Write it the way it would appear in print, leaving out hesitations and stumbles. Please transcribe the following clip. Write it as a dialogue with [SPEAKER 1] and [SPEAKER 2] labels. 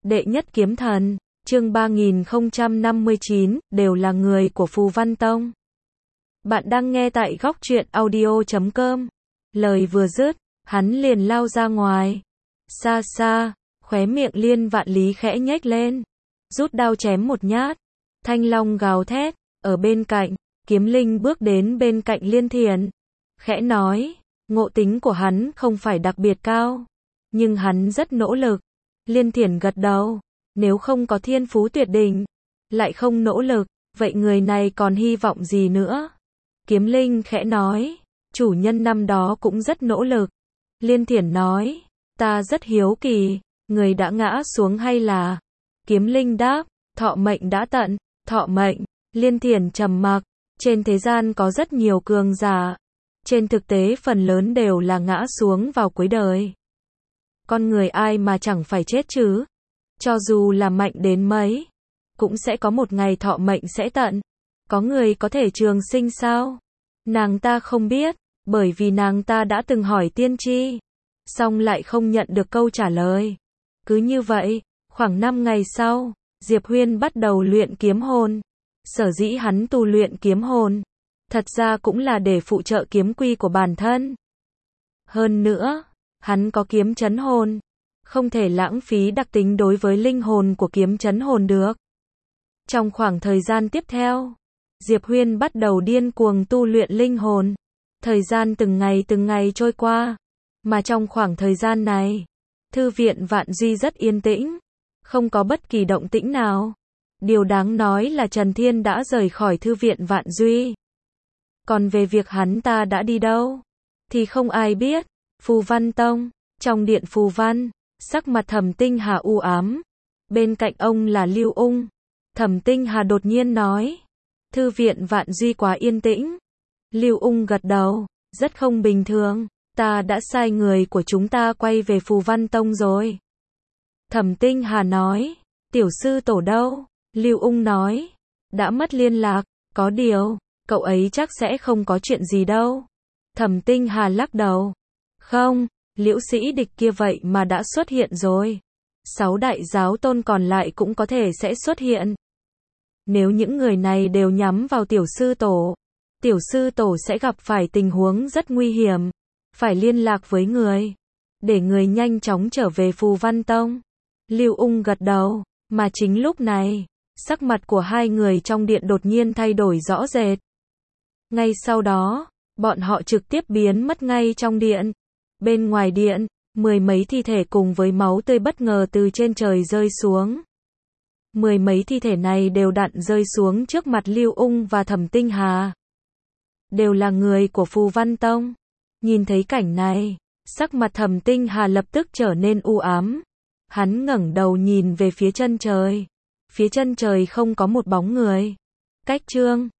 [SPEAKER 1] Đệ nhất kiếm thần, chương 3059, đều là người của Phù Văn Tông. Bạn đang nghe tại góc truyện audio.com. Lời vừa dứt, hắn liền lao ra ngoài. Xa xa, khóe miệng Liên Vạn Lý khẽ nhếch lên, rút đao chém một nhát. Thanh long gào thét, ở bên cạnh, Kiếm Linh bước đến bên cạnh Liên Thiển, khẽ nói, ngộ tính của hắn không phải đặc biệt cao, nhưng hắn rất nỗ lực. Liên Thiển gật đầu, nếu không có thiên phú tuyệt đỉnh, lại không nỗ lực, vậy người này còn hy vọng gì nữa? Kiếm Linh khẽ nói, chủ nhân năm đó cũng rất nỗ lực. Liên Thiển nói, ta rất hiếu kỳ, người đã ngã xuống hay là? Kiếm Linh đáp, thọ mệnh đã tận. Thọ mệnh. Liên Thiển trầm mặc, trên thế gian có rất nhiều cường giả, trên thực tế phần lớn đều là ngã xuống vào cuối đời. Con người ai mà chẳng phải chết chứ? Cho dù là mạnh đến mấy, cũng sẽ có một ngày thọ mệnh sẽ tận. Có người có thể trường sinh sao? Nàng ta không biết, bởi vì nàng ta đã từng hỏi tiên tri, song lại không nhận được câu trả lời. Cứ như vậy, khoảng 5 ngày sau, Diệp Huyên bắt đầu luyện kiếm hồn. Sở dĩ hắn tu luyện kiếm hồn, thật ra cũng là để phụ trợ kiếm quy của bản thân. Hơn nữa, hắn có kiếm chấn hồn, không thể lãng phí đặc tính đối với linh hồn của kiếm chấn hồn được. Trong khoảng thời gian tiếp theo, Diệp Huyên bắt đầu điên cuồng tu luyện linh hồn. Thời gian từng ngày trôi qua, mà trong khoảng thời gian này, thư viện Vạn Duy rất yên tĩnh, không có bất kỳ động tĩnh nào. Điều đáng nói là Trần Thiên đã rời khỏi thư viện Vạn Duy. Còn về việc hắn ta đã đi đâu, thì không ai biết. Phù Văn Tông, trong điện Phù Văn, sắc mặt Thẩm Tinh Hà u ám. Bên cạnh ông là Lưu Ung. Thẩm Tinh Hà đột nhiên nói, thư viện Vạn Duy quá yên tĩnh. Lưu Ung gật đầu, rất không bình thường, ta đã sai người của chúng ta quay về Phù Văn Tông rồi. Thẩm Tinh Hà nói, tiểu sư tổ đâu? Lưu Ung nói, đã mất liên lạc, có điều, cậu ấy chắc sẽ không có chuyện gì đâu. Thẩm Tinh Hà lắc đầu, không, Liễu Sĩ Địch kia vậy mà đã xuất hiện rồi. 6 đại giáo tôn còn lại cũng có thể sẽ xuất hiện. Nếu những người này đều nhắm vào tiểu sư tổ sẽ gặp phải tình huống rất nguy hiểm, phải liên lạc với người, để người nhanh chóng trở về Phù Văn Tông. Lưu Ung gật đầu, mà chính lúc này, sắc mặt của hai người trong điện đột nhiên thay đổi rõ rệt. Ngay sau đó, bọn họ trực tiếp biến mất ngay trong điện. Bên ngoài điện, 10 mấy thi thể cùng với máu tươi bất ngờ từ trên trời rơi xuống. 10 mấy thi thể này đều đặn rơi xuống trước mặt Lưu Ung và Thẩm Tinh Hà. Đều là người của Phù Văn Tông. Nhìn thấy cảnh này, sắc mặt Thẩm Tinh Hà lập tức trở nên u ám. Hắn ngẩng đầu nhìn về phía chân trời. Phía chân trời không có một bóng người. Cách chương